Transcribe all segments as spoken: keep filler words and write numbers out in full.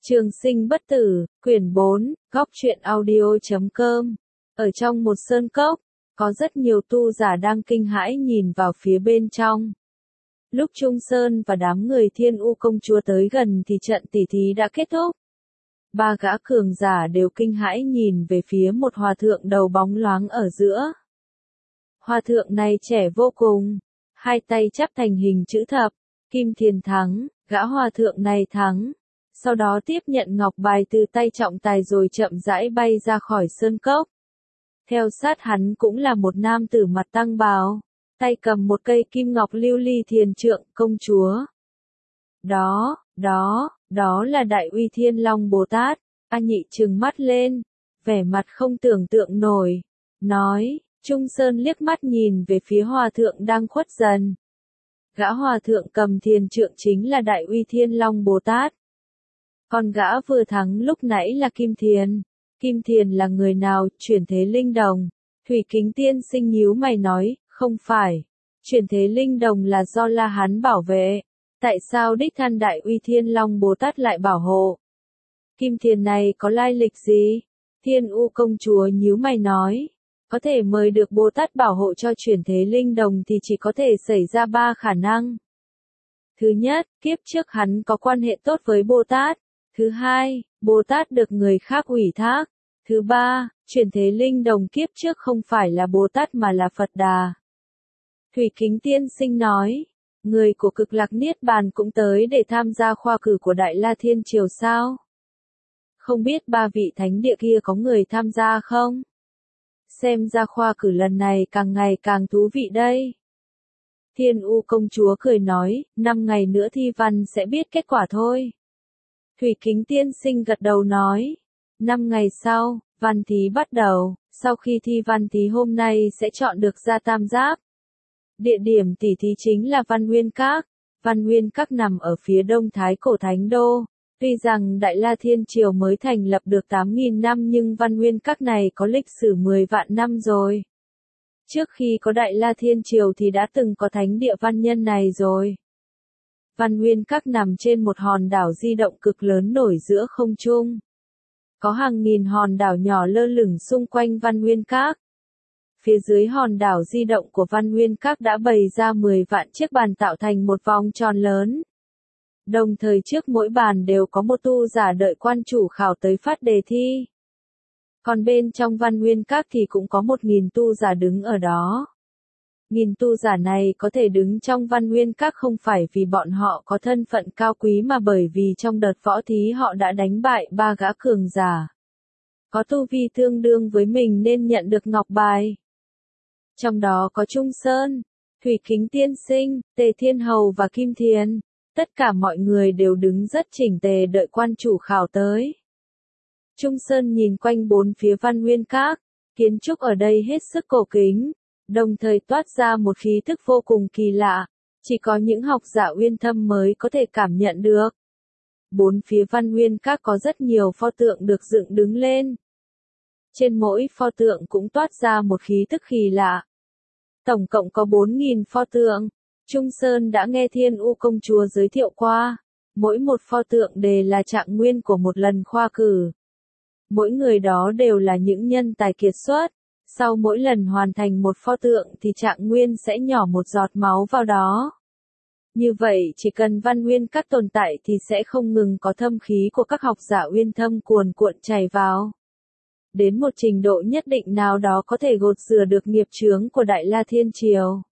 Trường sinh bất tử, quyển bốn, góc truyện audio chấm com. Ở trong một sơn cốc, có rất nhiều tu giả đang kinh hãi nhìn vào phía bên trong. Lúc Trung Sơn và đám người Thiên U công chúa tới gần thì trận tỉ thí đã kết thúc. Ba gã cường giả đều kinh hãi nhìn về phía một hòa thượng đầu bóng loáng ở giữa. Hòa thượng này trẻ vô cùng, hai tay chắp thành hình chữ thập, Kim Thiền thắng, gã hòa thượng này thắng. Sau đó tiếp nhận ngọc bài từ tay trọng tài rồi chậm rãi bay ra khỏi sơn cốc. Theo sát hắn cũng là một nam tử mặt tăng bào, tay cầm một cây kim ngọc lưu ly thiền trượng, công chúa. Đó, đó, đó là Đại Uy Thiên Long Bồ Tát. A Nhị trừng mắt lên, vẻ mặt không tưởng tượng nổi, nói. Trung Sơn liếc mắt nhìn về phía hòa thượng đang khuất dần. Gã hòa thượng cầm thiền trượng chính là Đại Uy Thiên Long Bồ Tát. Còn gã vừa thắng lúc nãy là Kim Thiền. Kim Thiền là người nào? Chuyển thế linh đồng. Thủy Kính Tiên Sinh nhíu mày nói, không phải. Chuyển thế linh đồng là do La Hán bảo vệ. Tại sao đích thân Đại Uy Thiên Long Bồ Tát lại bảo hộ? Kim Thiền này có lai lịch gì? Thiên U công chúa nhíu mày nói. Có thể mời được Bồ Tát bảo hộ cho chuyển thế linh đồng thì chỉ có thể xảy ra ba khả năng. Thứ nhất, kiếp trước hắn có quan hệ tốt với Bồ Tát. Thứ hai, Bồ Tát được người khác ủy thác. Thứ ba, chuyển thế linh đồng kiếp trước không phải là Bồ Tát mà là Phật Đà. Thủy Kính Tiên Sinh nói, người của Cực Lạc Niết Bàn cũng tới để tham gia khoa cử của Đại La Thiên Triều sao? Không biết ba vị thánh địa kia có người tham gia không? Xem ra khoa cử lần này càng ngày càng thú vị đây. Thiên U công chúa cười nói, năm ngày nữa thi văn sẽ biết kết quả thôi. Thủy Kính Tiên Sinh gật đầu nói, năm ngày sau, văn thí bắt đầu, sau khi thi văn thí hôm nay sẽ chọn được ra tam giáp. Địa điểm tỉ thí chính là Văn Nguyên Các. Văn Nguyên Các nằm ở phía đông Thái Cổ Thánh Đô. Tuy rằng Đại La Thiên Triều mới thành lập được tám nghìn năm nhưng Văn Nguyên Các này có lịch sử mười vạn năm rồi. Trước khi có Đại La Thiên Triều thì đã từng có thánh địa văn nhân này rồi. Văn Nguyên Các nằm trên một hòn đảo di động cực lớn nổi giữa không trung. Có hàng nghìn hòn đảo nhỏ lơ lửng xung quanh Văn Nguyên Các. Phía dưới hòn đảo di động của Văn Nguyên Các đã bày ra mười vạn chiếc bàn tạo thành một vòng tròn lớn. Đồng thời trước mỗi bàn đều có một tu giả đợi quan chủ khảo tới phát đề thi. Còn bên trong Văn Nguyên Các thì cũng có một nghìn tu giả đứng ở đó. Nghìn tu giả này có thể đứng trong Văn Nguyên Các không phải vì bọn họ có thân phận cao quý mà bởi vì trong đợt võ thí họ đã đánh bại ba gã cường giả. Có tu vi tương đương với mình nên nhận được ngọc bài. Trong đó có Trung Sơn, Thủy Kính Tiên Sinh, Tề Thiên Hầu và Kim Thiền. Tất cả mọi người đều đứng rất chỉnh tề đợi quan chủ khảo tới. Trung Sơn nhìn quanh bốn phía Văn Nguyên Các, kiến trúc ở đây hết sức cổ kính, đồng thời toát ra một khí thức vô cùng kỳ lạ, chỉ có những học giả uyên thâm mới có thể cảm nhận được. Bốn phía Văn Nguyên Các có rất nhiều pho tượng được dựng đứng lên. Trên mỗi pho tượng cũng toát ra một khí thức kỳ lạ. Tổng cộng có bốn nghìn pho tượng. Trung Sơn đã nghe Thiên U công chúa giới thiệu qua, mỗi một pho tượng đều là trạng nguyên của một lần khoa cử. Mỗi người đó đều là những nhân tài kiệt xuất, sau mỗi lần hoàn thành một pho tượng thì trạng nguyên sẽ nhỏ một giọt máu vào đó. Như vậy chỉ cần Văn Nguyên Các tồn tại thì sẽ không ngừng có thâm khí của các học giả uyên thâm cuồn cuộn chảy vào. Đến một trình độ nhất định nào đó có thể gột rửa được nghiệp chướng của Đại La Thiên Triều.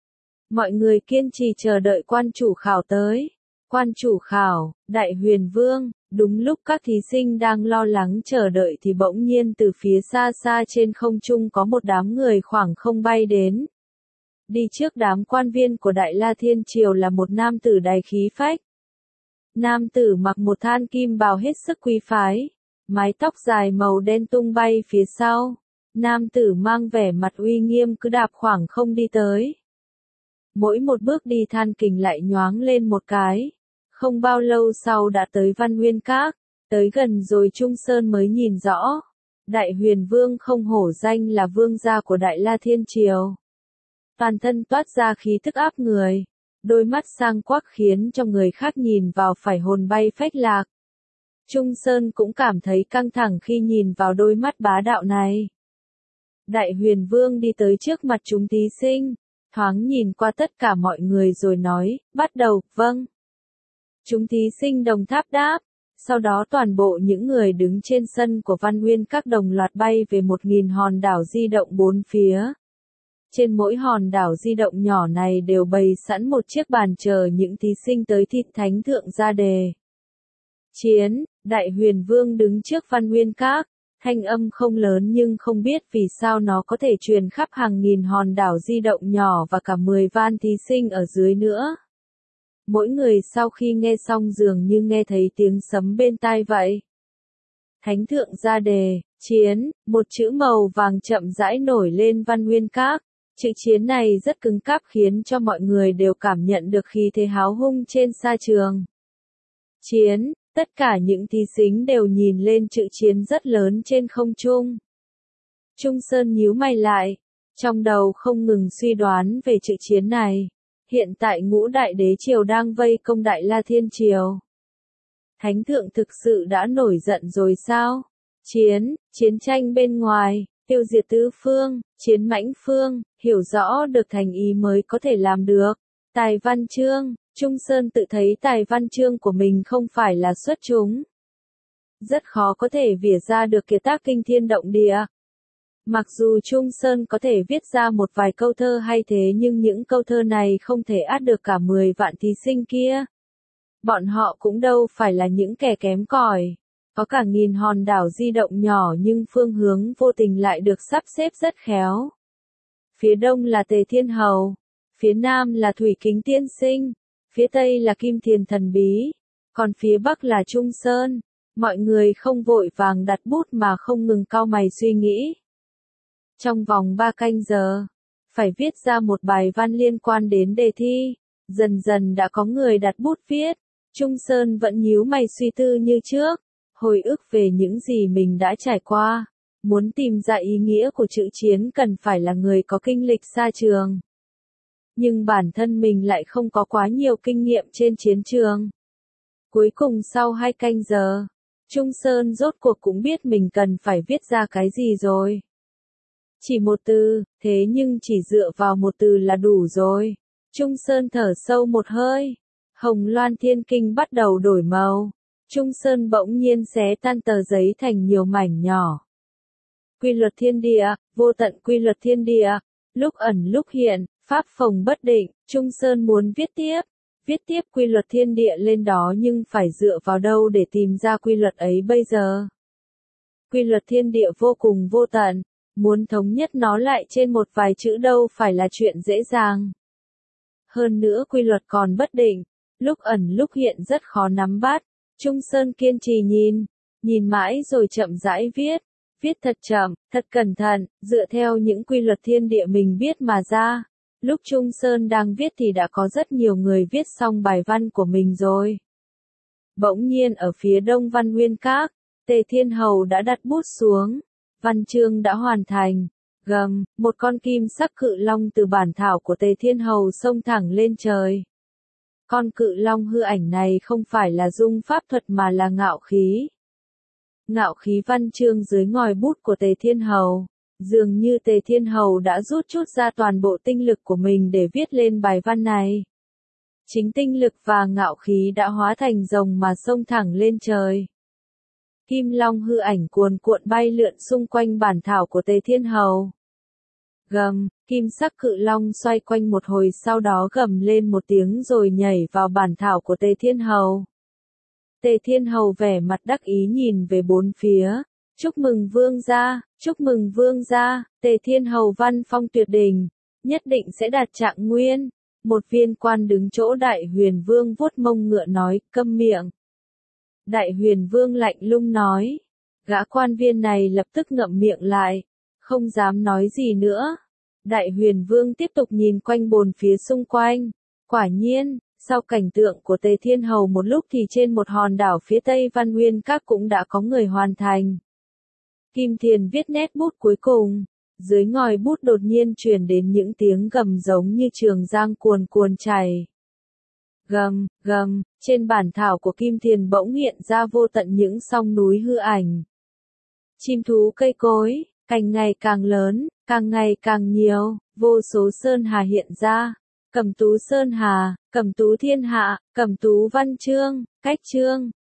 Mọi người kiên trì chờ đợi quan chủ khảo tới. Quan chủ khảo, Đại Huyền Vương, đúng lúc các thí sinh đang lo lắng chờ đợi thì bỗng nhiên từ phía xa xa trên không trung có một đám người khoảng không bay đến. Đi trước đám quan viên của Đại La Thiên Triều là một nam tử đầy khí phách. Nam tử mặc một than kim bào hết sức quý phái, mái tóc dài màu đen tung bay phía sau. Nam tử mang vẻ mặt uy nghiêm cứ đạp khoảng không đi tới. Mỗi một bước đi than kình lại nhoáng lên một cái. Không bao lâu sau đã tới Văn Nguyên Các, tới gần rồi Trung Sơn mới nhìn rõ. Đại Huyền Vương không hổ danh là vương gia của Đại La Thiên Triều. Toàn thân toát ra khí thức áp người, đôi mắt sang quắc khiến cho người khác nhìn vào phải hồn bay phách lạc. Trung Sơn cũng cảm thấy căng thẳng khi nhìn vào đôi mắt bá đạo này. Đại Huyền Vương đi tới trước mặt chúng thí sinh, thoáng nhìn qua tất cả mọi người rồi nói, bắt đầu, vâng. Chúng thí sinh đồng tháp đáp, sau đó toàn bộ những người đứng trên sân của Văn Nguyên Các đồng loạt bay về một nghìn hòn đảo di động bốn phía. Trên mỗi hòn đảo di động nhỏ này đều bày sẵn một chiếc bàn chờ những thí sinh tới thi thánh thượng ra đề. Chiến, Đại Huyền Vương đứng trước Văn Nguyên Các, thanh âm không lớn nhưng không biết vì sao nó có thể truyền khắp hàng nghìn hòn đảo di động nhỏ và cả mười van thí sinh ở dưới nữa. Mỗi người sau khi nghe xong dường như nghe thấy tiếng sấm bên tai vậy. Thánh thượng ra đề, chiến, một chữ màu vàng chậm rãi nổi lên Văn Nguyên Các. Chữ chiến này rất cứng cáp khiến cho mọi người đều cảm nhận được khí thế háo hung trên sa trường. Chiến, tất cả những thí sinh đều nhìn lên chữ chiến rất lớn trên không trung. Trung Sơn nhíu mày lại, trong đầu không ngừng suy đoán về chữ chiến này. Hiện tại ngũ đại đế triều đang vây công Đại La Thiên Triều. Thánh thượng thực sự đã nổi giận rồi sao? Chiến, chiến tranh bên ngoài, tiêu diệt tứ phương, chiến mãnh phương, hiểu rõ được thành ý mới có thể làm được. Tài văn chương, Trung Sơn tự thấy tài văn chương của mình không phải là xuất chúng. Rất khó có thể vỉa ra được kiệt tác kinh thiên động địa. Mặc dù Trung Sơn có thể viết ra một vài câu thơ hay thế nhưng những câu thơ này không thể át được cả mười vạn thí sinh kia. Bọn họ cũng đâu phải là những kẻ kém cỏi. Có cả nghìn hòn đảo di động nhỏ nhưng phương hướng vô tình lại được sắp xếp rất khéo. Phía đông là Tề Thiên Hầu, phía nam là Thủy Kính Tiên Sinh, phía tây là Kim Thiền Thần Bí, còn phía bắc là Trung Sơn. Mọi người không vội vàng đặt bút mà không ngừng cau mày suy nghĩ. Trong vòng ba canh giờ, phải viết ra một bài văn liên quan đến đề thi. Dần dần đã có người đặt bút viết. Trung Sơn vẫn nhíu mày suy tư như trước, hồi ức về những gì mình đã trải qua. Muốn tìm ra ý nghĩa của chữ chiến cần phải là người có kinh lịch xa trường. Nhưng bản thân mình lại không có quá nhiều kinh nghiệm trên chiến trường. Cuối cùng sau hai canh giờ, Trung Sơn rốt cuộc cũng biết mình cần phải viết ra cái gì rồi. Chỉ một từ, thế nhưng chỉ dựa vào một từ là đủ rồi. Trung Sơn thở sâu một hơi. Hồng Loan Thiên Kinh bắt đầu đổi màu. Trung Sơn bỗng nhiên xé tan tờ giấy thành nhiều mảnh nhỏ. Quy luật thiên địa, vô tận quy luật thiên địa, lúc ẩn lúc hiện, pháp phồng bất định. Trung Sơn muốn viết tiếp, viết tiếp quy luật thiên địa lên đó nhưng phải dựa vào đâu để tìm ra quy luật ấy bây giờ. Quy luật thiên địa vô cùng vô tận, muốn thống nhất nó lại trên một vài chữ đâu phải là chuyện dễ dàng. Hơn nữa quy luật còn bất định, lúc ẩn lúc hiện rất khó nắm bắt. Trung Sơn kiên trì nhìn, nhìn mãi rồi chậm rãi viết, viết thật chậm, thật cẩn thận, dựa theo những quy luật thiên địa mình biết mà ra. Lúc Trung Sơn đang viết thì đã có rất nhiều người viết xong bài văn của mình rồi. Bỗng nhiên ở phía đông Văn Nguyên Các, Tề Thiên Hầu đã đặt bút xuống, văn chương đã hoàn thành. Gầm, một con kim sắc cự long từ bản thảo của Tề Thiên Hầu xông thẳng lên trời. Con cự long hư ảnh này không phải là dung pháp thuật mà là ngạo khí. Ngạo khí văn chương dưới ngòi bút của Tề Thiên Hầu. Dường như Tề Thiên Hầu đã rút chút ra toàn bộ tinh lực của mình để viết lên bài văn này. Chính tinh lực và ngạo khí đã hóa thành rồng mà xông thẳng lên trời. Kim long hư ảnh cuồn cuộn bay lượn xung quanh bản thảo của Tề Thiên Hầu. Gầm, kim sắc cự long xoay quanh một hồi sau đó gầm lên một tiếng rồi nhảy vào bản thảo của Tề Thiên Hầu. Tề Thiên Hầu vẻ mặt đắc ý nhìn về bốn phía. Chúc mừng vương gia, chúc mừng vương gia, Tề Thiên Hầu văn phong tuyệt đỉnh, nhất định sẽ đạt trạng nguyên. Một viên quan đứng chỗ Đại Huyền Vương vuốt mông ngựa nói, câm miệng. Đại Huyền Vương lạnh lùng nói. Gã quan viên này lập tức ngậm miệng lại, không dám nói gì nữa. Đại Huyền Vương tiếp tục nhìn quanh bốn phía xung quanh. Quả nhiên, sau cảnh tượng của Tề Thiên Hầu một lúc thì trên một hòn đảo phía tây Văn Nguyên Các cũng đã có người hoàn thành. Kim Thiền viết nét bút cuối cùng. Dưới ngòi bút đột nhiên truyền đến những tiếng gầm giống như trường giang cuồn cuồn chảy. Gầm, gầm, trên bản thảo của Kim Thiền bỗng hiện ra vô tận những song núi hư ảnh. Chim thú cây cối, cành ngày càng lớn, càng ngày càng nhiều, vô số sơn hà hiện ra. Cẩm tú sơn hà, cẩm tú thiên hạ, cẩm tú văn chương, cách chương.